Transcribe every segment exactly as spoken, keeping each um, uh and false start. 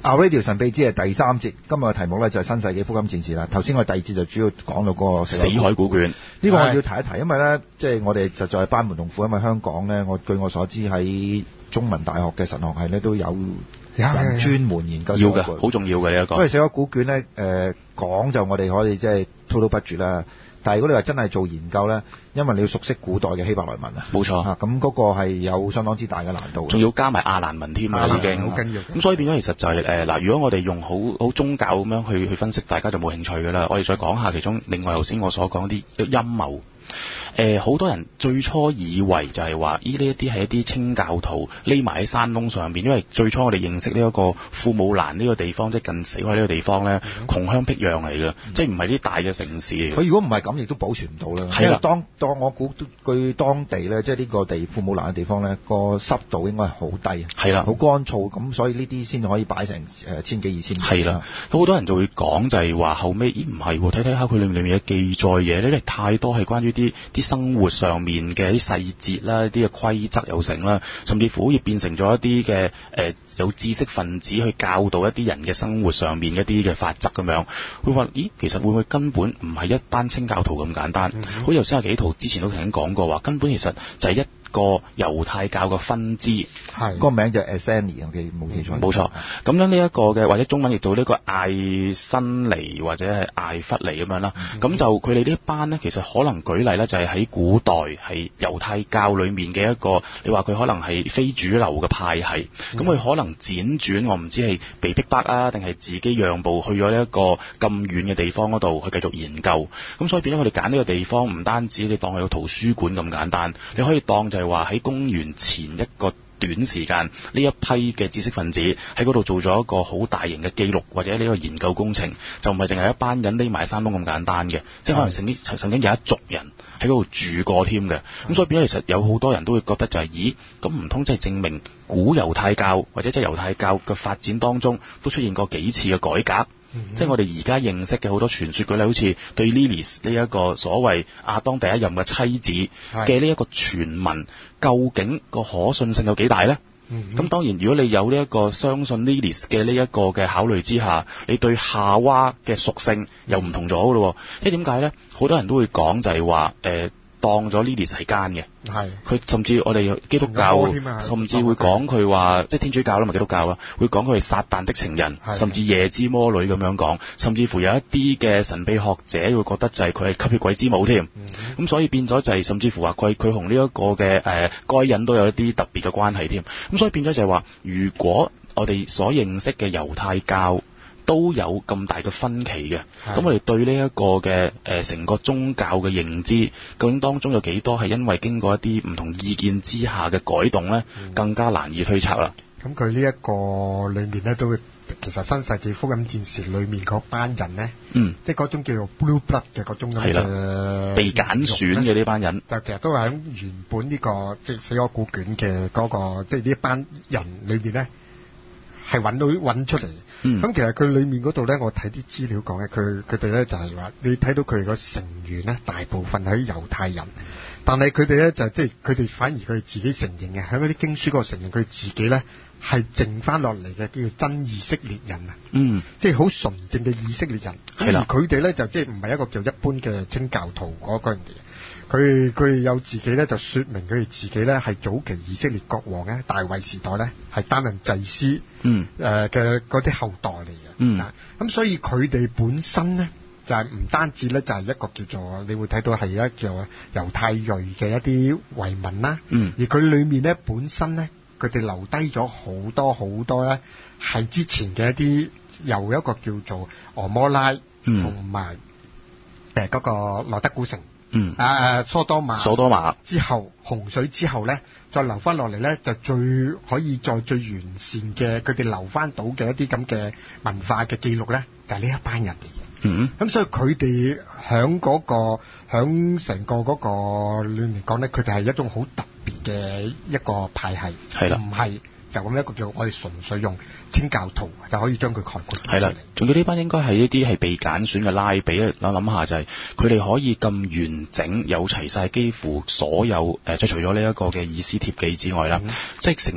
Our Radio 神秘之係第三節，今日嘅題目咧就係新世紀福音戰士啦。頭先我哋第二節就主要講到嗰個死海古卷， 呢個我要提一提，因為咧即係我哋實在係班門弄斧，因為香港咧，我據我所知喺中文大學嘅神學系咧都有人專門研究要嘅，好重要嘅呢一個。 因為死海古卷咧誒講就我哋可以即係滔滔不絕啦。但係如果你話真係做研究咧，因為你要熟悉古代嘅希伯來文啊， 冇錯嚇， 咁嗰個係有相當之大嘅難度， 仲要加埋亞蘭文添啊，已經好緊要。 咁所以變咗其實就係誒嗱，如果我哋用好好宗教咁樣去去分析，大家就冇興趣㗎啦。我哋再講下其中另外頭先我所講啲陰謀。誒好、呃、多人最初以為就係話，依呢一啲係一啲清教徒匿埋喺山窿上邊，因為最初我哋認識呢一個富姆蘭呢個地方，即係近死海呢個地方咧，嗯、窮鄉僻壤嚟嘅，嗯、即係唔係啲大嘅城市嚟嘅。佢如果唔係咁，亦都保存唔到啦。係啦，當當我估據當地咧，即係呢個地富姆蘭嘅地方咧，個濕度應該係好低， 係啦， 好乾燥，咁所以呢啲先可以擺成誒千幾二千年。 係啦，咁好多人就會講就係話後尾咦唔係喎，睇睇下佢裏面嘅記載嘢咧，因為太多係關於啲啲生活上面嘅啲細節啦，啲嘅規則有成啦，甚至乎好似變成咗一啲嘅誒有知識分子去教導一啲人嘅生活上面一啲嘅法則咁樣。會話咦，其實會唔會根本唔係一班清教徒咁簡單？嗯、哼好似頭先阿紀陶之前都曾經講過話，根本其實就係一個猶太教嘅分支， 係個名就係 Esseni， 我記冇記錯。 冇錯，咁樣呢一個嘅或者中文譯到呢個艾辛尼或者係艾弗尼咁樣啦。咁、嗯、就佢哋呢一班呢，其實可能舉例咧，就係喺古代係猶太教裡面嘅一個，你話佢可能係非主流嘅派系，咁佢、嗯、可能輾轉，我唔知係被逼迫啊，定係自己讓步去咗呢一個咁遠嘅地方嗰度去繼續研究。咁所以變咗佢哋揀呢個地方，唔單止你當佢個圖書館咁簡單，你可以當就係話喺公元前一個短時間，呢一批嘅知識分子喺嗰度做咗一個好大型嘅記錄或者呢個研究工程，就唔係淨係一班人匿埋山窿咁簡單嘅，即係可能曾經曾經有一族人喺嗰度住過添嘅。咁、嗯、所以變咗其實有好多人都會覺得就係、是，咦，咁唔通即係證明古猶太教或者即係猶太教嘅發展當中都出現過幾次嘅改革？嗯、即係我哋而家認識嘅好多傳說，舉例好似對 Lilith 呢一個所謂亞當第一任嘅妻子嘅呢一個傳聞，究竟個可信性有幾大呢？咁、嗯嗯、當然，如果你有呢一個相信 Lilith 嘅呢一個嘅考慮之下，你對夏娃嘅屬性又唔同咗嘅咯。即係點解呢？好多人都會講就係話誒。呃當咗 Lilith 係奸嘅，係佢甚至我哋基督教甚至會講佢話，即係天主教啦，咪基督教啦，會講佢係撒旦的情人，甚至夜之魔女咁樣講，甚至乎有一啲嘅神秘學者會覺得就係佢係吸血鬼之母添。咁、嗯、所以變咗就係、是、甚至乎話佢佢同呢一個嘅誒該隱都有一啲特別嘅關係添。咁所以變咗就係話，如果我哋所認識嘅猶太教都有咁大嘅分歧嘅，咁的我哋對呢一個嘅誒成個宗教嘅認知，究竟當中有幾多係因為經過一啲唔同意見之下嘅改動咧，嗯、更加難以推測啦。 咁佢呢一個裏面咧，都其實新世紀福音戰士裏面嗰班人咧，嗯，即係嗰種叫做 blue blood 嘅嗰種咁嘅被揀選嘅呢班人， 就其實都係喺原本呢、這個即係死海古卷嘅嗰、那個，即係呢一班人裏面咧，係揾到揾出嚟。咁、嗯、其實佢裏面嗰度咧，我睇啲資料講咧，佢佢哋咧就係、是、話，你睇到佢哋個成員咧，大部分係猶太人，但係佢哋咧就即係佢哋反而佢哋自己承認嘅，喺嗰啲經書嗰個承認佢自己咧係剩翻落嚟嘅，叫做真以色列人啊，嗯，即係好純正嘅以色列人。係啦的，佢哋咧就即係唔係一個叫一般嘅清教徒嗰個人嚟。佢佢有自己咧，就說明佢哋自己咧係早期以色列國王咧，大衛時代咧係擔任祭司，嗯，誒嘅嗰啲後代嚟嘅，嗯，咁、啊、所以佢哋本身咧就係、是、唔單止咧就係、是、一個叫做你會睇到係一個猶太裔嘅一啲遺民啦，嗯，而佢裏面咧本身咧佢哋留低咗好多好多咧係之前嘅一啲由一個叫做俄摩拉，嗯，同埋誒嗰個羅德古城。嗯，啊，蘇多瑪，蘇多瑪之後洪水之後咧，再留翻落嚟咧，就最可以再最完善嘅，佢哋留翻到嘅一啲咁嘅文化嘅記錄咧，就係、是、呢一班人嚟嘅。嗯，咁所以佢哋響嗰個響成個嗰個裏面講咧，佢哋係一種好特別嘅一個派系，係啦，唔係就咁一個叫我哋純粹用清教徒就可以將佢概括。係啦， 仲要呢班應該係一啲係被揀選嘅拉比啊！我諗下就係佢哋可以咁完整，有齊晒幾乎所有誒，即、呃、係除咗呢一個嘅以斯帖記之外啦，嗯、即係成個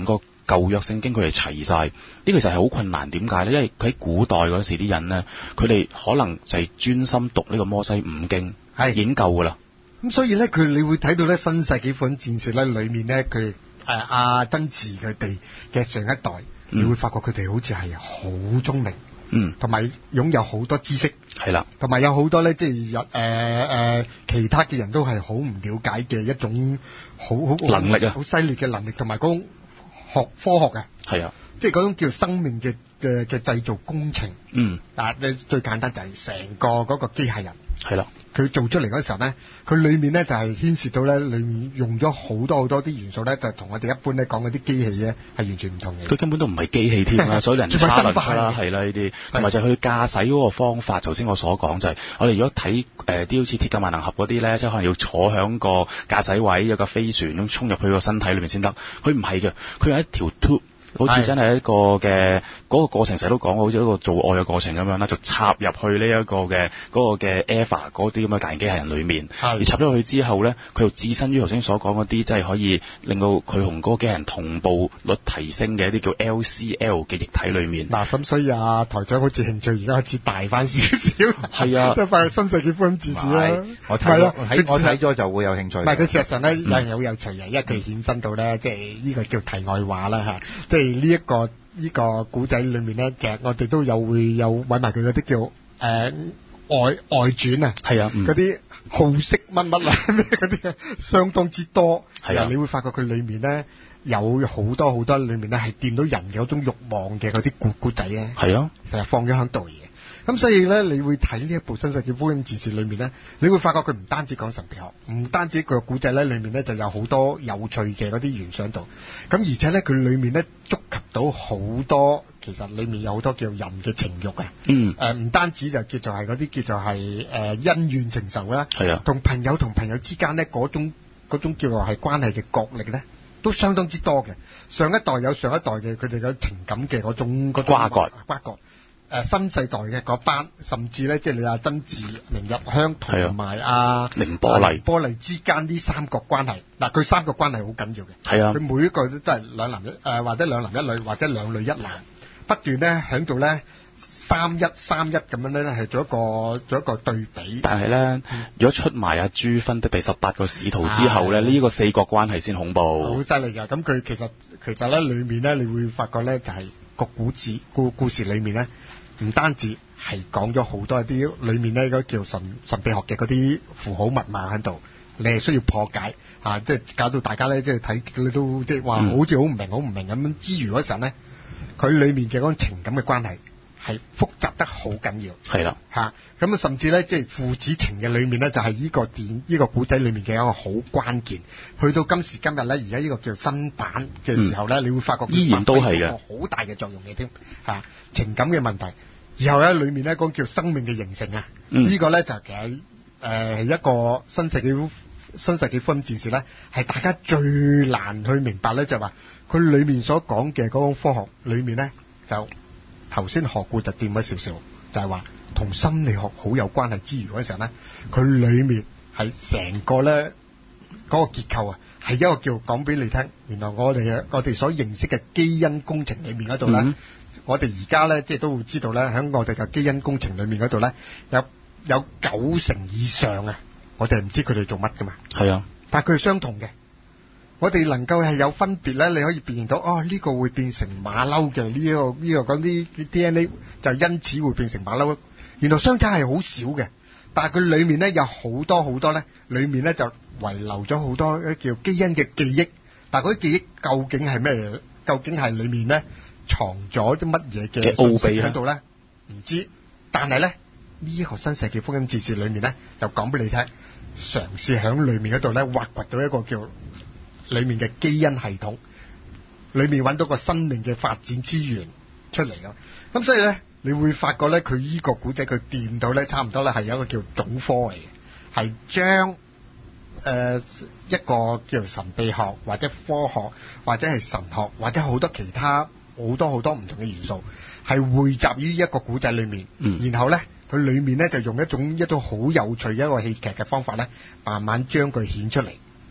舊約聖經佢哋齊晒，呢個其實係好困難。點解呢？因為佢喺古代嗰時啲人呢，佢哋可能就係專心讀呢個摩西五經，係已經夠㗎啦。 咁所以咧，佢你會睇到咧新世紀福音戰士咧，裏面咧佢誒阿曾志佢哋嘅上一代，嗯、你會發覺佢哋好似係好聰明，嗯，同埋擁有好多知識，係啦，同埋有好多咧，即係誒誒其他嘅人都係好唔了解嘅一種好好能力啊， 好犀利嘅能力，同埋嗰種學科學啊，係啊，即係嗰種叫生命嘅嘅嘅製造工程，嗯，嗱，你最簡單就係成個嗰個機械人，係啦。佢做出嚟嗰時候咧，佢裏面咧就係牽涉到咧，裏面用咗好多好多啲元素咧，就同我哋一般咧講嗰啲機器咧係完全唔同嘅。佢根本都唔係機器添啦，所以人差輪出啦，係啦呢啲，同埋就係佢駕駛嗰個方法。頭先我所講就係、是，我哋如果睇誒啲好似鐵甲萬能俠嗰啲咧，即係可能要坐響個駕駛位，有個飛船咁衝入去個身體裏面先得。佢唔係嘅，佢有一條 tube。好似真係一個嘅嗰個過程，成日都講好似一個做愛嘅過程咁樣啦，就插入去呢一個嘅嗰個嘅 Eva 嗰啲咁嘅大型機械人裏面，而插咗去之後咧，佢又置身於頭先所講嗰啲，即係可以令到佢同嗰個機械人同步率提升嘅一啲叫 L C L 嘅液體裏面。 嗱，咁所以啊，台長好似興趣而家開始大翻少少。係啊，即係快新世紀福音戰士啦。 我睇咗，喺我睇咗就會有興趣。 唔係，佢事實上咧有人好有趣嘅，因為佢衍生到咧，即係呢個叫題外話啦嚇，即係。呢一個呢個古仔裏面咧，其實我哋都有會有揾埋佢嗰啲叫誒、呃、外外傳啊，係啊，嗰啲好色乜乜啊咩嗰啲啊，相當之多。係啊，你會發覺佢裏面咧有好多好多裏面咧係見到人嘅嗰種慾望嘅嗰啲古古仔咧。係啊，係啊，放咗喺度嘅。咁所以咧，你會睇呢一部新世紀福音戰士裏面咧，你會發覺佢唔單止講神秘學，唔單止個古仔咧裏面咧就有好多有趣嘅嗰啲元素喺度。咁而且咧，佢裏面咧觸及到好多，其實裏面有好多叫人嘅情慾啊。嗯。誒，唔單止就叫做係嗰啲叫做係誒恩怨情仇啦。係啊。同朋友同朋友之間咧嗰種嗰種叫做係關係嘅角力咧，都相當之多嘅。上一代有上一代嘅佢哋嘅情感嘅嗰種嗰種瓜葛瓜葛。誒新世代嘅嗰班，甚至咧，即係你阿曾志、明日香同埋阿凌波麗、波麗之間啲三角關係，嗱佢三角關係好緊要嘅。係啊，佢每一個都都係兩男一誒、呃，或者兩男一女，或者兩女一男，不斷咧喺度咧三一三一咁樣咧係做一個做一個對比。 但係咧，嗯、如果出埋阿朱芬的第十八個使徒之後咧，呢、呢個四角關係先恐怖。 好犀利㗎！咁佢其實其實咧裡面咧，你會發覺咧就係、是、個故事故故事裡面咧。唔單止係講咗好多一啲裏面咧嗰叫神神秘學嘅嗰啲符號密碼喺度，你係需要破解嚇、啊，即係搞到大家咧即係睇你都即係話好似好唔明好唔明咁樣之餘嗰陣咧，佢裏面嘅嗰種情感嘅關係係複雜得好緊要，係啦嚇，咁啊甚至咧即係父子情嘅裏面咧就係、是、呢個電呢、呢個古仔裏面嘅一個好關鍵，去到今時今日咧而家呢個叫新版嘅時候咧，嗯、你會發覺依然都係嘅好大嘅作用嘅添嚇，情感嘅問題。然後咧，裏面咧講叫生命嘅形成啊，嗯、個呢個咧就其實誒係一個新世紀新世紀福音戰士咧，係大家最難去明白咧，就係話佢裏面所講嘅嗰種科學裏面咧，就頭先學過就掂咗少少，就係話同心理學好有關係之餘嗰陣咧，佢裏面係成個咧嗰、嗰個結構啊，係一個叫講俾你聽，原來我哋我哋所認識嘅基因工程裏面嗰度咧。嗯我哋而家咧，即係都會知道咧，喺我哋嘅基因工程裏面嗰度咧，有有九成以上啊，我哋唔知佢哋做乜噶嘛。係啊，但係佢係相同嘅。我哋能夠係有分別咧，你可以辨認到，哦呢、這個會變成馬騮嘅呢個呢、這個嗰啲 D N A 就因此會變成馬騮。原來相差係好少嘅，但係佢裏面咧有好多好多咧，裏面咧就遺留咗好多叫基因嘅記憶。但係嗰啲記憶究竟係咩？究竟係裏面咧？藏咗啲乜嘢嘅奧秘喺度咧？唔知，但係咧呢一個新世紀福音戰士裏面咧，就講俾你聽，嘗試喺裏面嗰度咧挖掘到一個叫裏面嘅基因系統，裏面揾到個生命嘅發展資源出嚟咯。咁所以咧，你會發覺咧，佢依個古仔佢掂到咧，差唔多咧係有一個叫總科嚟嘅，係將誒一個叫神秘學或者科學或者係神學或者好多其他。好多好多唔同嘅元素係匯集於一個古仔裏面，嗯、然後咧佢裏面咧就用一種一種好有趣嘅一個戲劇嘅方法咧，慢慢將佢顯出嚟，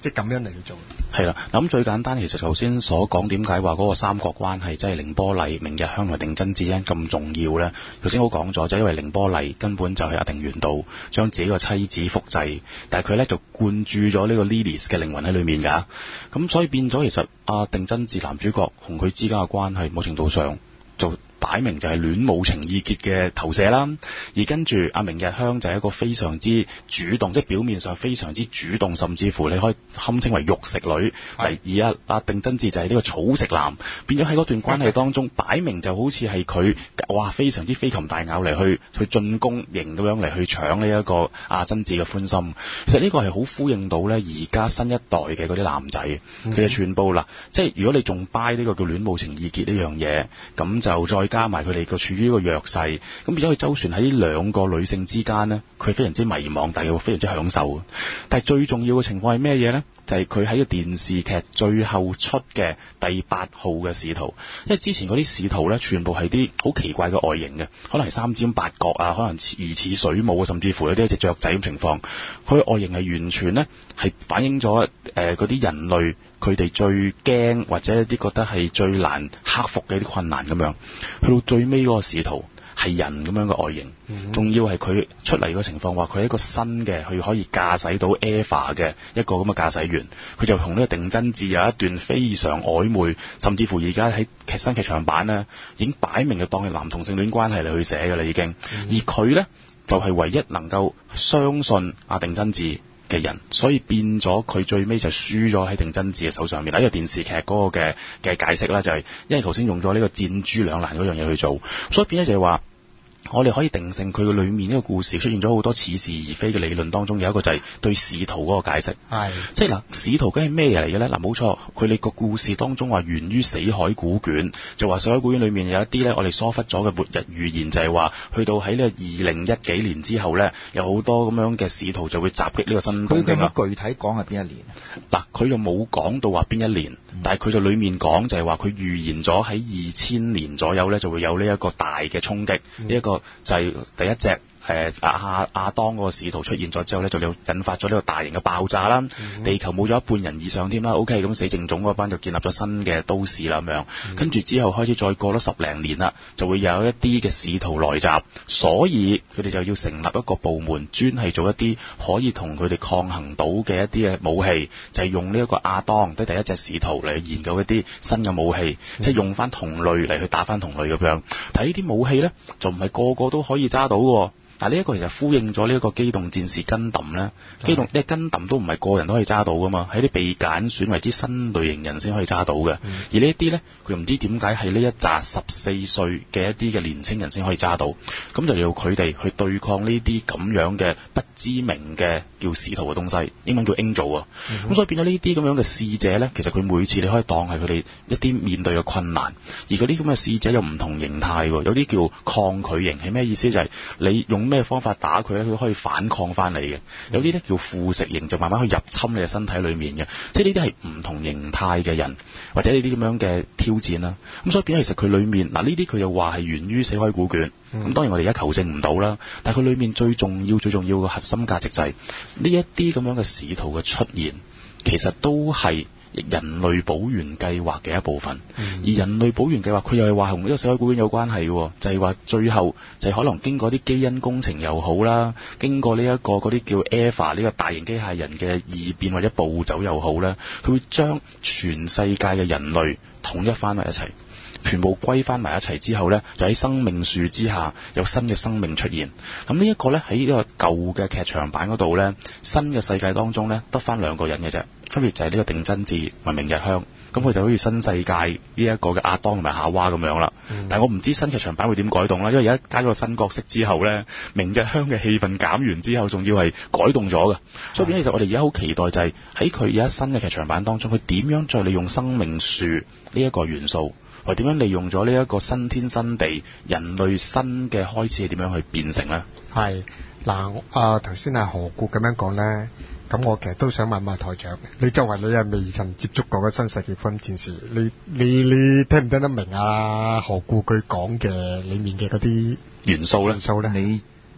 即係咁樣嚟去做。 係啦，咁最簡單，其實頭先所講點解話嗰個三角關係，即係凌波麗、明日香同埋定真子之間咁重要咧？頭先我講咗，就因為凌波麗根本就係阿定元道將自己個妻子複製，但係佢咧就灌注咗呢個 Lily 嘅靈魂喺裏面㗎，咁所以變咗其實阿定真子男主角同佢之間嘅關係，某程度上就擺明就係戀母情意結嘅投射啦，而跟住阿明日香就係一個非常之主動，即係表面上非常之主動，甚至乎你可以堪稱為肉食女，而阿阿定真子就係呢個草食男，變咗喺嗰段關係當中，擺明就好似係佢哇非常之飛禽大咬嚟去去進攻型咁樣嚟去搶呢一個阿真子嘅歡心。其實呢個係好呼應到咧而家新一代嘅嗰啲男仔，其實全部啦，即係如果你仲 buy 呢個叫戀母情意結呢樣嘢，咁就再加埋佢哋個處於一個弱勢，咁變咗佢周旋喺呢兩個女性之間呢，佢非常之迷茫，但係又非常之享受。但係最重要嘅情況係咩嘢呢？就係佢喺個電視劇最後出嘅第八號嘅使徒，因為之前嗰啲使徒呢，全部係啲好奇怪嘅外形嘅，可能係三尖八角啊，可能疑似水母啊，甚至乎有啲一隻雀仔咁情況。佢嘅外形係完全呢，係反映咗誒嗰啲人類佢哋最驚或者一啲覺得係最難克服嘅一啲困難咁樣。去到最尾嗰個使徒係人咁樣嘅外形，仲、嗯、要係佢出嚟嘅情況話佢係一個新嘅，佢可以駕駛到 Eva 嘅一個咁嘅駕駛員，佢就同呢個定真子有一段非常曖昧，甚至乎而家喺劇新劇場版呢已經擺明就當係男同性戀關係嚟去寫㗎啦已經，嗯、而佢呢，就係、是、唯一能夠相信阿定真子嘅人，所以變咗佢最尾就輸咗喺定真子嘅手上面。喺個電視劇嗰個嘅嘅解釋啦，就係、是、因為頭先用咗呢個箭豬兩難嗰樣嘢去做，所以變咗就係話我哋可以定性佢嘅裏面呢個故事出現咗好多似是而非嘅理論當中，有一個就係對使徒嗰個解釋。係，即係嗱，使徒梗係咩嘢嚟嘅咧？嗱，冇錯，佢哋個故事當中話源於死海古卷，就話死海古卷裏面有一啲咧，我哋疏忽咗嘅末日預言，就係話去到喺呢個二零一幾年之後咧，有好多咁樣嘅使徒就會襲擊呢個新東京啦。 佢具體講係邊一年？ 嗱，佢就冇講到話邊一年，嗯、但係佢就裏面講就係話佢預言咗喺二千年左右咧就會有呢一個大嘅衝擊，呢、嗯、一、這個就係第一隻。誒亞亞當嗰個使徒出現咗之後咧，就有引發咗呢個大型嘅爆炸啦。嗯、地球冇咗一半人以上添啦。OK，咁死剩種嗰班就建立咗新嘅都市啦咁樣。嗯、跟住之後開始再過咗十零年啦，就會有一啲嘅使徒來襲，所以佢哋就要成立一個部門，專係做一啲可以同佢哋抗衡到嘅一啲嘅武器，就係、是、用呢一個亞當即係第一隻使徒嚟研究一啲新嘅武器，即係、嗯、用翻同類嚟去打翻同類咁樣。但係呢啲武器咧，就唔係個個都可以揸到嘅。但係呢一個其實呼應咗呢一個機動戰士根揼咧，機動呢根揼都唔係個人都可以揸到噶嘛，係啲被揀選為之新類型人先可以揸到嘅。嗯、而呢一啲咧，佢唔知點解係呢一紮十四歲嘅一啲嘅年青人先可以揸到，咁就要佢哋去對抗呢啲咁樣嘅不知名嘅叫使徒嘅東西，英文叫 Angel 啊。咁、嗯、所以變咗呢啲咁樣嘅使者咧，其實佢每次你可以當係佢哋一啲面對嘅困難，而嗰啲咁嘅使者有唔同形態喎，有啲叫抗拒型，係咩意思？就係、是、你用咩方法打佢咧，佢可以反抗翻你嘅。有啲咧叫腐蝕型，就慢慢去入侵你嘅身體裏面嘅。即係呢啲係唔同形態嘅人，或者呢啲咁樣嘅挑戰啦。咁所以變咗其實佢裏面嗱呢啲佢又話係源於死海古卷。咁、嗯、當然我哋而家求證唔到啦。但係佢裏面最重要、最重要嘅核心價值就係呢一啲咁樣嘅使徒嘅出現，其實都係人類保原計劃嘅一部分，嗯、而人類保原計劃佢又係話同呢個死海古卷有關係嘅，就係、是、話最後就係可能經過啲基因工程又好啦，經過呢一個嗰啲叫 Eva 呢個大型機械人嘅異變或者暴走又好啦，佢會將全世界嘅人類統一翻埋一齊，全部歸翻埋一齊之後呢，就喺生命樹之下有新嘅生命出現。咁呢一個呢，喺呢個舊嘅劇場版嗰度呢，新嘅世界當中呢，得翻兩個人嘅啫，分別就係呢個定真子同明日香。咁佢就好似新世界呢一個嘅亞當同埋夏娃咁樣啦。嗯、但係我唔知新劇場版會點改動啦，因為而家加咗個新角色之後呢，明日香嘅戲份減完之後，仲要係改動咗嘅。所以變咗其實我哋而家好期待就係喺佢而家新嘅劇場版當中，佢點樣再利用生命樹呢一個元素，或點樣利用咗呢一個新天新地人類新嘅開始係點樣去變成呢？係嗱，啊頭先阿何故咁樣講呢，咁我其實都想問下台長，你作為你係未曾接觸過嘅新世紀福音戰士，你你你聽唔聽得明啊何故佢講嘅裡面嘅嗰啲元素咧？ 元素咧？ 你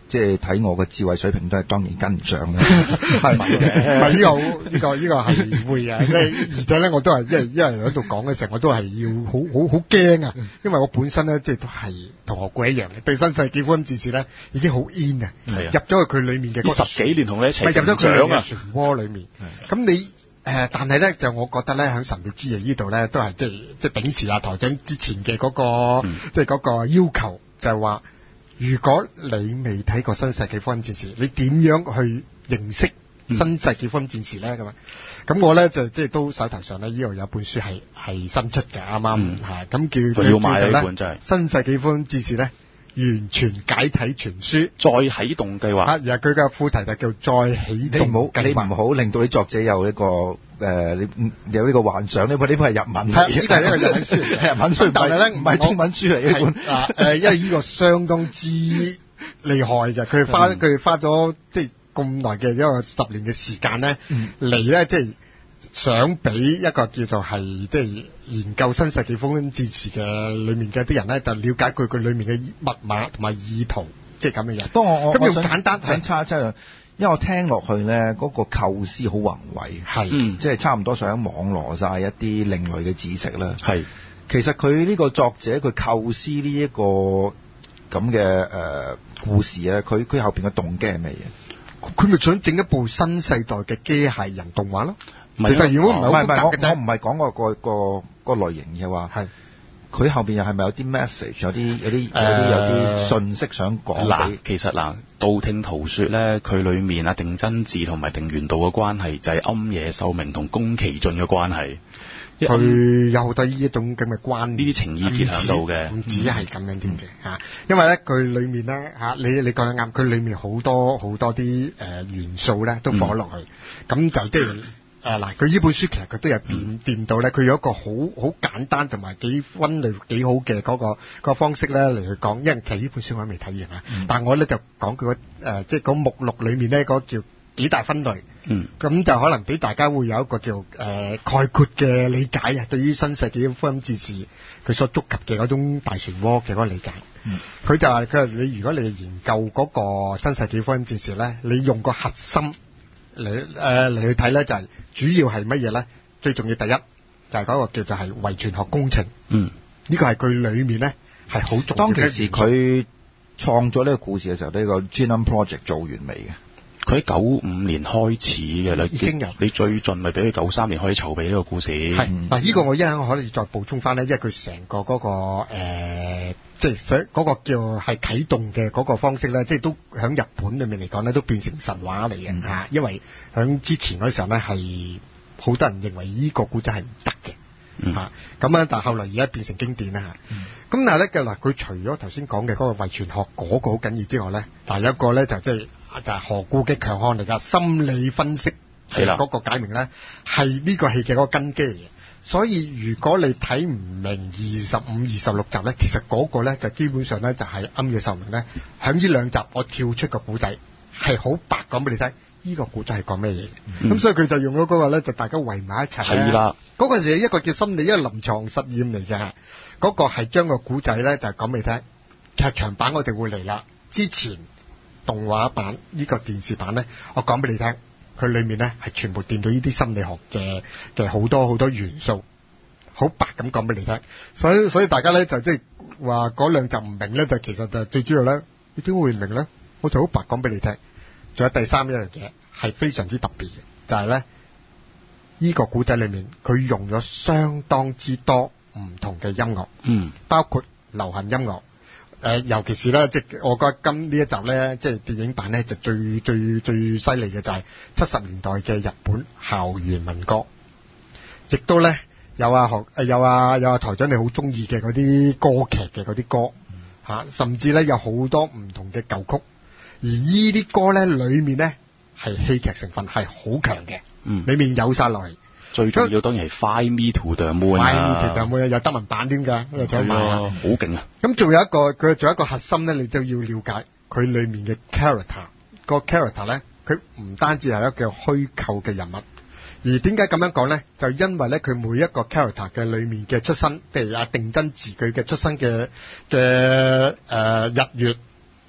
即係睇我嘅智慧水平都係當然跟唔上嘅， 係咪嘅？呢個呢個呢個係會嘅，即係而且咧我都係因為因為喺度講嘅時候，我都係要好好好驚啊！因為我本身咧即係都係同學鬼一樣嘅，對新世紀福音戰士咧已經好 in 啊，入咗去佢裡面嘅嗰十幾年同你一齊成長啊， 入咗佢嘅漩渦裡面。咁你誒、呃，但係咧就我覺得咧喺神秘之夜呢度咧都係即係即係秉持阿台長之前嘅嗰、嗰個、嗯、即係嗰個要求，就係話。如果你未睇過新世紀福音戰士，你點樣去認識新世紀福音戰士咧？咁啊、嗯，咁我咧就即係都手頭上咧呢度有本書係係新出嘅，啱啱嚇，咁叫要買呢本真係新世紀福音戰士咧完全解體全書， 再啟動計劃。 啊，而係佢嘅副題就叫再啟動計劃。 你唔好令到啲作者有一個誒、呃，你有呢個幻想。呢本呢本係日文， 係呢個係一個日文書，係日文書，但係咧唔係中文書嚟呢本。啊誒，因為呢個相當之厲害嘅，佢花佢、嗯、花咗即係咁耐嘅一個十年嘅時間咧嚟咧，即係。想俾一個叫做係即係研究新世紀福音戰士嘅裏面嘅啲人咧，就了解佢佢裏面嘅密碼同埋意圖，即係咁嘅嘢。不過我我咁用簡單想差差，因為我聽落去咧，嗰、那個構思好宏偉，係、嗯、即係差唔多想網羅晒一啲另類嘅知識啦。係其實佢呢個作者佢構思呢、這、一個咁嘅誒故事咧，佢佢後邊嘅動機係咩嘢？佢咪想整一部新世代嘅機械人動畫咯？其實如果唔係好複雜嘅啫，我唔係講個個個個類型嘅話，係佢後邊又係咪有啲 message， 有啲有啲有啲有啲信息想講？ 嗱，其實嗱，道聽途說咧，佢裏面啊定真寺同埋定元道嘅關係就係庵野秀明同宮崎駿嘅關係。 佢有好多呢一種咁嘅關， 呢啲情意結喺度嘅， 唔止係咁樣添嘅嚇。因為咧佢裏面咧嚇，你你講得啱，佢裏面好多好多啲誒元素咧都放落去，咁、嗯、就即係。誒嗱，佢呢本書其實佢都有掂掂到咧，佢有一個好好簡單同埋幾分類幾好嘅嗰、嗰個嗰個方式咧嚟去講，因為其實呢本書我都未睇完啊，嗯、但係我咧就講佢個誒即係嗰目錄裡面咧嗰、嗰個、叫幾大分類，嗯，咁就可能俾大家會有一個叫誒、呃、概括嘅理解啊，對於新世紀福音戰士佢所觸及嘅嗰種大漩渦嘅嗰個理解，嗯，佢就話佢話你如果你研究嗰個新世紀福音戰士咧，你用個核心。嚟誒嚟去睇咧，就係、是、主要係乜嘢咧？最重要第一就係、是、嗰個叫做係遺傳學工程。嗯，呢個係佢裏面咧係好重要。 當其時佢創作呢個故事嘅時候，呢、這個 Genome Project 做完未嘅？ 佢喺九五年開始嘅啦，已經有。你最盡咪俾佢九三年開始籌備呢個故事。係嗱，呢、嗯、個我一陣我可以再補充翻咧，因為佢成個嗰、那個、呃、即係想嗰個叫係啟動嘅嗰個方式咧，即係都喺日本裏面嚟講咧，都變成神話嚟嘅嚇。嗯、因為喺之前嗰時候咧，係好多人認為呢個古仔係唔得嘅嚇。咁啊，但係後來而家變成經典啦嚇。咁、嗯、但係咧嘅嗱，佢除咗頭先講嘅嗰個遺傳學嗰個好緊要之外咧，嗱有一個咧就即係。就係何故嘅強項嚟㗎，心理分析係嗰個解明咧，係呢個戲嘅嗰個根基嚟嘅。所以如果你睇唔明二十五、二十六集咧，其實嗰個咧就基本上咧就係庵野秀明咧，喺呢兩集我跳出個古仔係好白講俾你聽，呢、這個古仔係講咩嘢？咁、嗯、所以佢就用咗嗰個咧，就大家圍埋一齊。係啦，嗰個係一個叫心理一個臨床實驗嚟嘅，嗰、那個係將個古仔咧就係講俾你聽。劇場版我哋會嚟啦，之前。動畫版呢個電視版咧，我講俾你聽，佢裏面咧係全部掂到呢啲心理學嘅嘅好多好多元素，好白咁講俾你聽。所以所以大家咧就即係話嗰兩集唔明咧，就其實就最主要咧，你點會唔明咧？我就好白講俾你聽。仲有第三一樣嘢係非常之特別嘅，就係咧呢個古仔裏面佢用咗相當之多唔同嘅音樂，嗯，包括流行音樂。誒、呃，尤其是咧，即係我覺得今呢一集咧，即係電影版咧，就最最最犀利嘅就係七十年代嘅日本校園民歌，亦都咧有啊學誒有啊有啊台長你好中意嘅嗰啲歌劇嘅嗰啲歌嚇、啊，甚至咧有好多唔同嘅舊曲，而呢啲歌咧裏面咧係戲劇成分係好強嘅，嗯，裏面有晒落嚟。 最重要當然係 Fly Me to the Moon 啊 Fly Me to the Moon 有德文版添㗎，呢個就係好勁啊！咁仲有一個佢仲有一個核心咧，你就要了解佢裏面嘅 character。個 character 咧，佢唔單止係一個虛構嘅人物，而點解咁樣講咧？就因為咧，佢每一個 character 嘅裏面嘅出身，譬如阿定真嗣佢嘅出生嘅嘅誒日月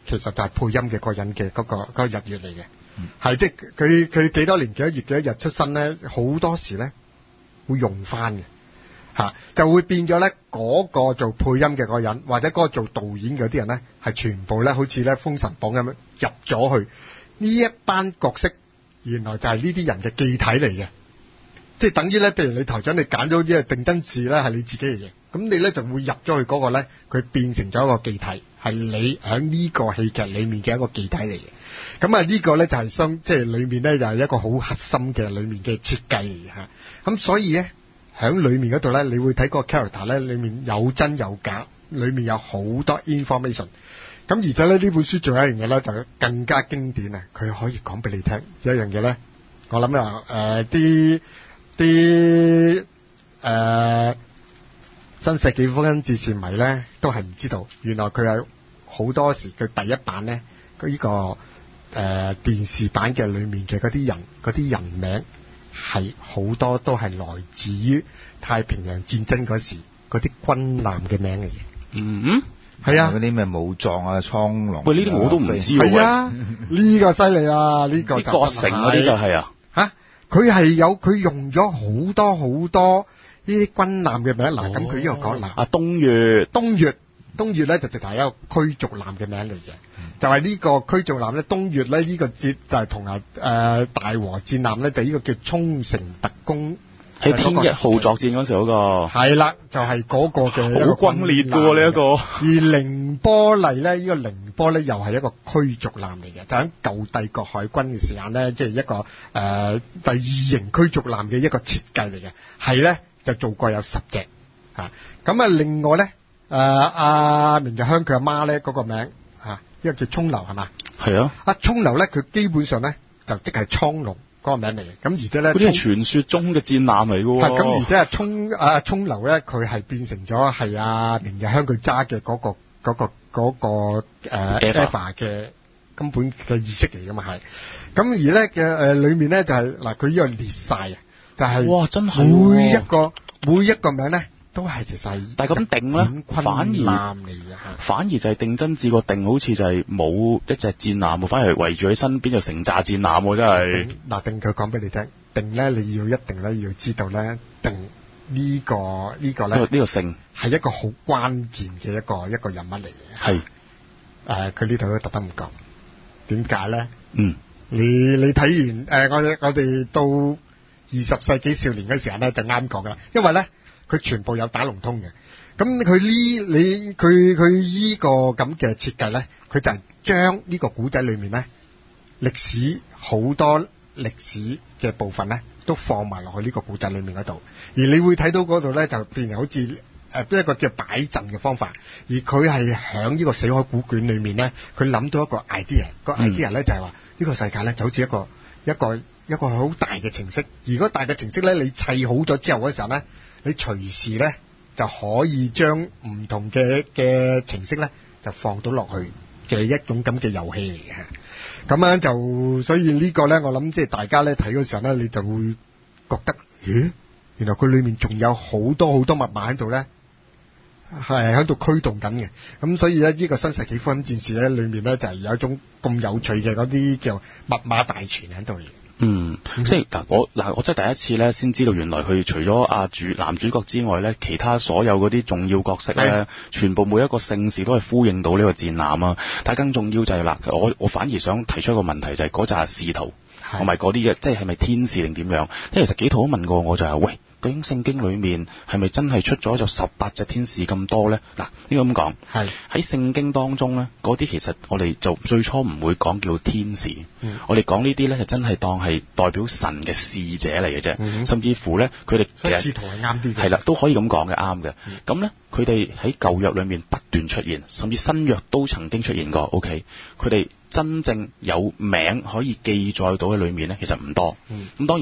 其實就係配音嘅個人嘅嗰、嗰個嗰、嗰個日月嚟嘅，係、嗯、即係佢佢幾多年幾多月幾多日出生咧，好多時咧會用翻嘅。吓，就會變咗咧，嗰個做配音嘅嗰個人，或者嗰個做導演嗰啲人咧，係全部咧，好似咧《封神榜》咁樣入咗去呢一班角色，原來就係呢啲人嘅記體嚟嘅，即係等於咧，譬如你台長你揀咗啲定真字咧，係你自己嘅嘢，咁你咧就會入咗去嗰個咧，佢變成咗一個記體，係你喺呢個戲劇裏面嘅一個記體嚟嘅。咁啊，呢個咧就係相即係裏面咧就係一個好核心嘅裏面嘅設計嚟嘅吓。咁所以咧。喺裏面嗰度咧，你會睇個 character 咧，裏面有真有假，裏面有好多 information。咁而且咧，呢本書仲有一樣嘢咧，就更加經典啊！佢可以講俾你聽有一樣嘢咧，我諗啊，誒啲啲誒新世紀福音戰士迷咧，都係唔知道，原來佢有好多時佢第一版咧，佢、這、呢個誒、呃、電視版嘅裏面嘅嗰啲人嗰啲人名。係好多都係來自於太平洋戰爭嗰時嗰啲軍艦嘅名嚟嘅。嗯，係啊， 嗰啲咩武藏啊、蒼龍。 喂，呢啲我都唔知喎。 係啊，呢個犀利啊！呢個就國城嗰啲就係啊。 吓，佢係有佢用咗好多好多呢啲軍艦嘅名。嗱，咁佢呢個講嗱， 啊東越， 東越，東越咧就直頭係一個驅逐艦嘅名嚟嘅。就係、是、呢個驅逐艦咧，東越咧呢個節就係同啊誒大和戰艦咧，就呢個叫沖繩特攻喺天一號作戰嗰時嗰、那個係啦，就係、是、嗰個嘅好轟烈嘅喎呢一個。 而寧波麗咧，呢、這個寧波咧又係一個驅逐艦嚟嘅，就喺舊帝國海軍嘅時間咧，即、就、係、是、一個誒、呃、第二型驅逐艦嘅一個設計嚟嘅，係咧就做過有十隻嚇。咁啊，另外咧誒阿明日香佢阿媽咧嗰個名。呢個叫沖流係嘛？係啊！啊沖流咧，佢基本上咧就即係蒼龍嗰個名嚟嘅。咁而且咧，嗰啲係傳說中嘅戰艦嚟嘅喎。係咁，而且係沖啊沖流咧，佢係變成咗係啊明日香佢揸嘅嗰個嗰、嗰個嗰、嗰個誒 Eva 嘅根本嘅意識嚟㗎嘛係。咁而咧嘅誒裏面咧就係嗱，佢呢個列晒啊，就係、是、哇真係每一個每一個名咧。都係其實，但係咁定咧，反而反而就係定真字個定，好似就係冇一隻戰艦，反而圍住喺身邊就成紮戰艦，真係。嗱，定佢講俾你聽，定咧你要一定咧要知道咧，定呢、這個呢、這個咧呢、這個姓係一個好關鍵嘅一個一個人物嚟嘅。係，誒、呃，佢呢度都特登唔講，點解咧？嗯，你你睇完誒、呃，我我哋到二十世紀少年嗰時候咧就啱講噶啦，因為咧。佢全部有打龍通嘅，咁佢呢你佢佢依個咁嘅設計咧，佢就係將呢個古仔裏面咧歷史好多歷史嘅部分咧，都放埋落去呢個古仔裏面嗰度，而你會睇到嗰度咧就變成好似誒一個叫擺陣嘅方法，而佢係響呢個死海古卷裏面咧，佢諗到一個 idea，個 idea 咧就係話呢個世界咧就好似一個一個一個好大嘅程式，而嗰大嘅程式咧你砌好咗之後嗰時候咧。你隨時咧就可以將唔同嘅嘅程式咧就放到落去嘅一種咁嘅遊戲嚟嘅，咁樣就所以呢個咧我諗即係大家咧睇嗰時候咧你就會覺得，咦，原來佢裏面仲有好多好多密碼喺度咧，係喺度驅動緊嘅，咁所以咧呢個新世紀福音戰士咧裏面咧就係有一種咁有趣嘅嗰啲叫密碼大全喺度嘅。嗯，即係嗱，我嗱我真係第一次咧，先知道原來佢除咗阿主男主角之外咧，其他所有嗰啲重要角色咧，全部每一個姓氏都係呼應到呢個戰艦啊！但係更重要就係、是、嗱，我我反而想提出一個問題，就係嗰紮使徒同埋嗰啲嘅，即係係咪天使定點樣？因為其實幾套都問過我就係、是、喂。究竟聖經裏面係咪真係出咗就十八隻天使咁多咧？嗱，應該咁講，係喺聖經當中咧，嗰啲其實我哋就最初唔會講叫天使，嗯、我哋講呢啲咧就真係當係代表神嘅使者嚟嘅啫，嗯、甚至乎咧佢哋其實使徒係啱啲嘅，係啦，都可以咁講嘅，啱嘅。咁咧佢哋喺舊約裏面不斷出現，甚至新約都曾經出現過。OK，佢哋真正有名可以記載到喺裏面咧，其實唔多。咁、嗯、當然。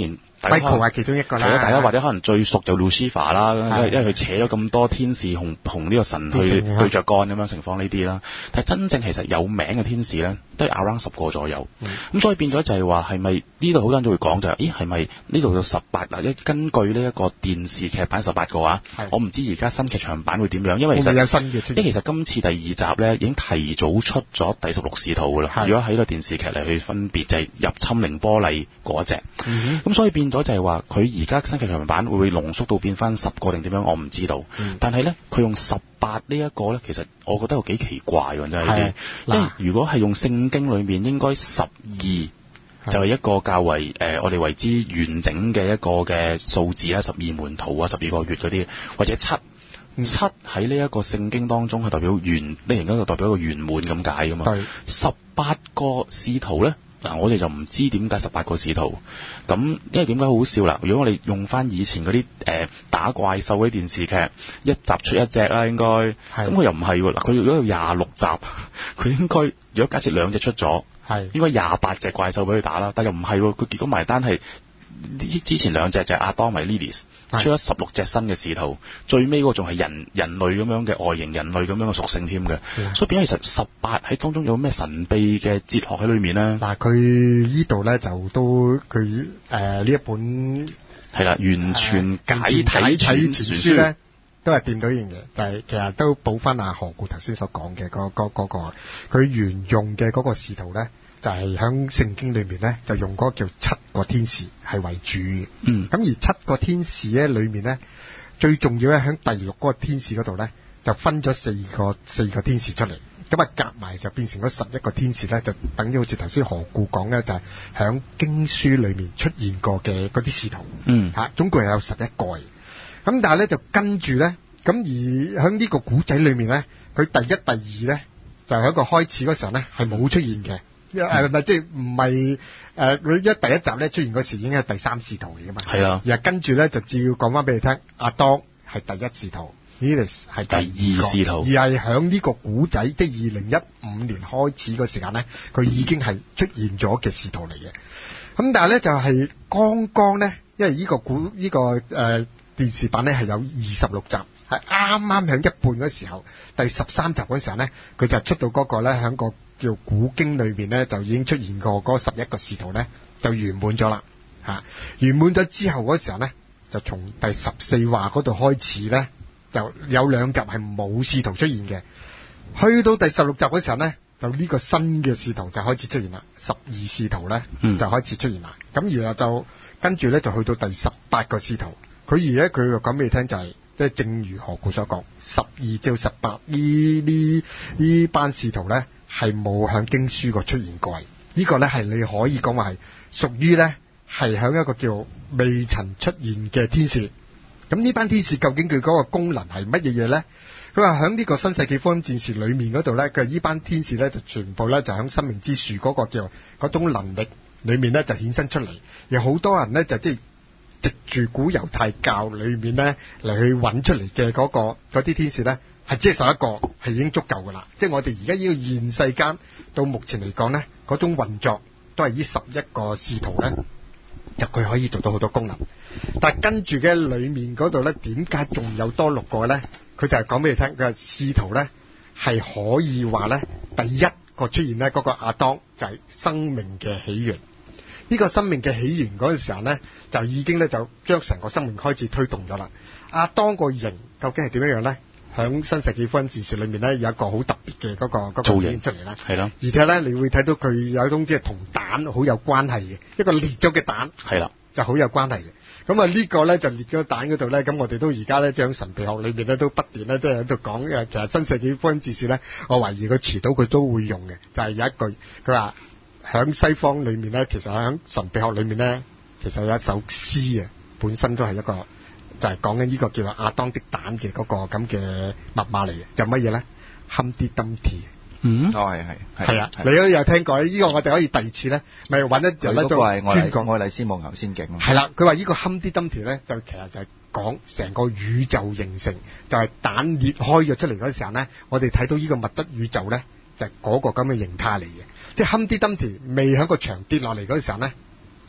Michael 係其中一個啦。 係咯，大家或者可能最熟就 Lucifer 啦，因為因為佢扯咗咁多天使同同呢個神去對着幹咁樣情況呢啲啦。但係真正其實有名嘅天使咧，都係 around 十個左右。咁、嗯、所以變咗就係話係咪呢度好多人都會講就係、是，咦係咪呢度有十八嗱？一根據呢一個電視劇版十八個啊，我唔知而家新劇場版會點樣，因為其實有新嘅，因為其實今次第二集咧已經提早出咗第十六使徒噶啦。如果喺個電視劇嚟去分別就係、是、入侵凌波麗嗰一隻，咁、嗯、所以變咗就係話佢而家新劇場版會唔會濃縮到變翻十個定點樣？我唔知道。嗯、但係咧佢用十八呢一個咧，其實我覺得又幾奇怪喎，真係。因為如果係用聖經裏面應該十二就係一個較為誒、呃、我哋為之完整嘅一個嘅數字啦，十二門徒啊，十二個月嗰啲，或者七。七喺呢一個聖經當中係代表圓，呢型就代表一個圓滿咁解噶嘛。十八個使徒咧，嗱我哋就唔知點解十八個使徒。咁因為點解好笑啦？如果我哋用翻以前嗰啲誒打怪獸嗰啲電視劇，一集出一隻啦，應該。咁佢又唔係喎，嗱佢如果有廿六集，佢應該如果假設兩隻出咗，係應該廿八隻怪獸俾佢打啦。但又唔係喎，佢結果埋單係。之前兩隻就係亞當米 Lilith 出咗十六隻新嘅使徒，最尾嗰個仲係人人類咁樣嘅外形，人類咁樣嘅屬性添嘅，所以變咗其實十八喺當中有咩神秘嘅哲學喺裏面咧？ 嗱，佢呢度咧就都佢誒呢一本係啦，完全解體全書咧都係掂到一樣嘢，但係其實都補翻阿何故頭先所講嘅嗰嗰嗰個佢原用嘅嗰個使徒咧。就係喺聖經裏面咧，就用嗰個叫七個天使係為主嘅。嗯，咁而七個天使咧裏面咧，最重要咧喺第六嗰個天使嗰度咧，就分咗四個四個天使出嚟，咁啊夾埋就變成咗十一個天使咧，就等於好似頭先何故講咧，就係喺經書裏面出現過嘅嗰啲使徒。嗯，嚇，總共係有十一個嘅。咁但係咧就跟住咧，咁而喺呢個古仔裏面咧，佢第一、第二咧就喺一個開始嗰時候咧係冇出現嘅。誒咪即係唔係誒佢一第一集咧出現嗰時已經係第三使徒嚟噶嘛？係啊，而係跟住咧就照講翻俾你聽，阿當係第一使徒 Lilith 係第二使徒，而係響呢個古仔即係二零一五年開始個時間咧，佢已經係出現咗嘅使徒嚟嘅。咁但係咧就係剛剛咧，因為呢個古呢、呢個誒、呃、電視版咧係有二十六集，係啱啱響一半嗰時候，第十三集嗰時候咧，佢就出到嗰個咧響個。叫古經裏邊咧就已經出現過嗰十一個使徒咧就圓滿咗啦嚇，圓滿咗之後嗰時候咧就從第十四話嗰度開始咧就有兩集係冇使徒出現嘅，去到第十六集嗰時候咧就呢個新嘅使徒就開始出現啦，十二使徒咧就開始出現啦，咁、嗯、然後就跟住咧就去到第十八個使徒，佢而家佢又講俾你聽就係即係正如何故所講，十二至十八呢呢呢班使徒咧。係冇響經書個出現過，呢個咧係你可以講話係屬於咧係響一個叫未曾出現嘅天使。咁呢班天使究竟佢嗰個功能係乜嘢嘢咧？佢話響呢個新世紀福音戰士裏面嗰度咧，佢呢班天使咧就全部咧就響生命之樹嗰個叫嗰種能力裏面咧就衍生出嚟。有好多人咧就即係藉住古猶太教裏面咧嚟去揾出嚟嘅嗰個嗰啲天使咧。係只係十一個係已經足夠噶啦，即係我哋而家呢個現世間到目前嚟講咧，嗰種運作都係呢十一個使徒咧，就佢可以做到好多功能。但係跟住嘅裏面嗰度咧，點解仲有多六個咧？佢就係講俾你聽，佢係使徒咧係可以話咧，第一個出現咧嗰個亞當就係生命嘅起源。呢個生命嘅起源嗰陣時候咧，就已經咧就將成個生命開始推動咗啦。亞當個形究竟係點樣樣咧？響新世紀福音戰士裏面咧，有一個好特別嘅嗰個嗰個造型出嚟啦，係咯。而且咧，你會睇到佢有一種即係同蛋好有關係嘅一個裂咗嘅蛋，係啦，就好有關係嘅。咁啊呢個咧就裂咗蛋嗰度咧，咁我哋都而家咧將神秘學裏面咧都不斷咧即係喺度講嘅。其實新世紀福音戰士咧，我懷疑佢遲早佢都會用嘅，就係、是、有一句佢話響西方裏面咧，其實響神秘學裏面咧，其實有一首詩啊，本身都係一個。就係講緊呢個叫做亞當的蛋嘅嗰個咁嘅密碼嚟嘅，就乜嘢咧？Humpty Dumpty。嗯，哦係係係啊，你都有聽過呢、呢個我哋可以第二次咧，咪揾一日咧都專講愛麗絲夢遊仙境。係啦，佢話呢個 Humpty Dumpty 咧，就其實就係講成個宇宙形成，就係、是、蛋裂開咗出嚟嗰時候咧，我哋睇到呢個物質宇宙咧，就係、是、嗰個咁嘅形態嚟嘅。即係 Humpty Dumpty 未喺個牆跌落嚟嗰時候咧。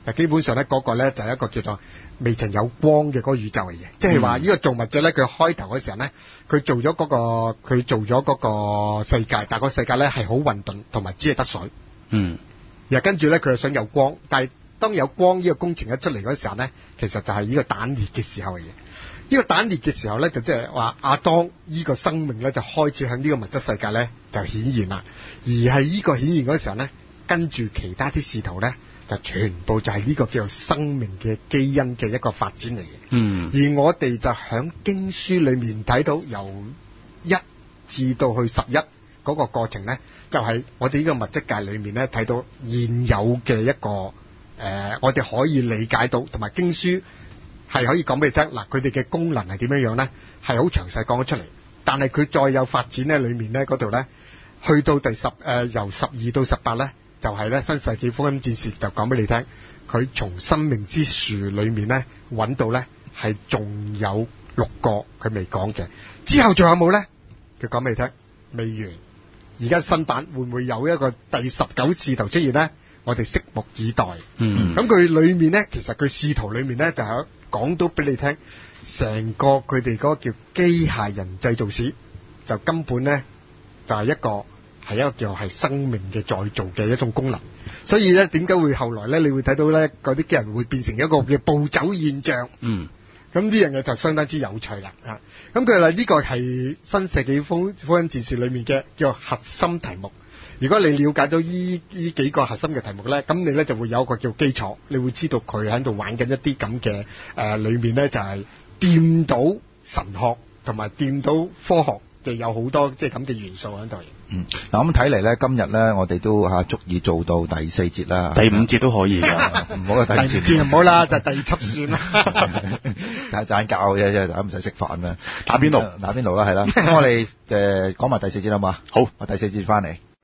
基本上咧嗰個咧就係一個叫做未曾有光嘅嗰個宇宙嚟嘅，即係話呢個造物者咧佢開頭嗰時候咧，佢做咗嗰個佢做咗嗰個世界，但係個世界咧係好混沌同埋只係得水。 嗯。 然後跟住咧佢又想有光，但係當有光呢個工程一出嚟嗰時候咧，其實就係呢個蛋裂嘅時候嚟嘅。呢個蛋裂嘅時候咧，就即係話亞當呢個生命咧就開始喺呢個物質世界咧就顯現啦。而係呢個顯現嗰時候咧，跟住其他啲使徒咧就全部就係呢個叫做生命嘅基因嘅一個發展嚟嘅。 嗯。而我哋就喺經書裏面睇到由一至到去十一嗰個過程咧，就係、是、我哋呢個物質界裏面咧睇到現有嘅一個誒、呃，我哋可以理解到同埋經書係可以講俾你聽嗱，佢哋嘅功能係點樣樣咧，係好詳細講咗出嚟。但係佢再有發展咧，裏面咧嗰度咧，去到第十誒、呃、由十二到十八咧，就係、是、咧新世紀福音戰士就講俾你聽，佢從生命之樹裏面咧揾到咧係仲有六個佢未講嘅，之後仲有冇咧？佢講俾你聽，未完。而家新版會唔會有一個第十九字頭出現咧？我哋拭目以待。嗯，咁佢裏面咧，其實佢使徒裏面咧就係講到俾你聽，成個佢哋嗰個叫機械人製造史，就根本咧就係、是、一個係一個叫係生命嘅再造嘅一種功能。所以咧，點解會後來咧，你會睇到咧嗰啲機人會變成一個叫暴走現象。嗯。咁呢樣嘢就相當之有趣啦，啊！咁佢話呢個係新世紀福福音戰士裏面嘅叫核心題目。如果你了解到呢呢幾個核心嘅題目咧，咁你咧就會有一個叫基礎，你會知道佢喺度玩緊一啲咁嘅誒，裏面咧就係、是、掂到神學同埋掂到科學嘅有好多即係咁嘅元素喺度。 嗯，嗱咁睇嚟咧，今日咧我哋都嚇足以做到第四節啦， 第五節都可以㗎， 唔好啊第五節， 第五節唔好啦，就第二輯算啦， 就係盞教嘅啫，大家唔使食飯啦， 打邊爐， 打邊爐啦，係啦，咁我哋誒講埋第四節啦嘛，好，我第四節翻嚟。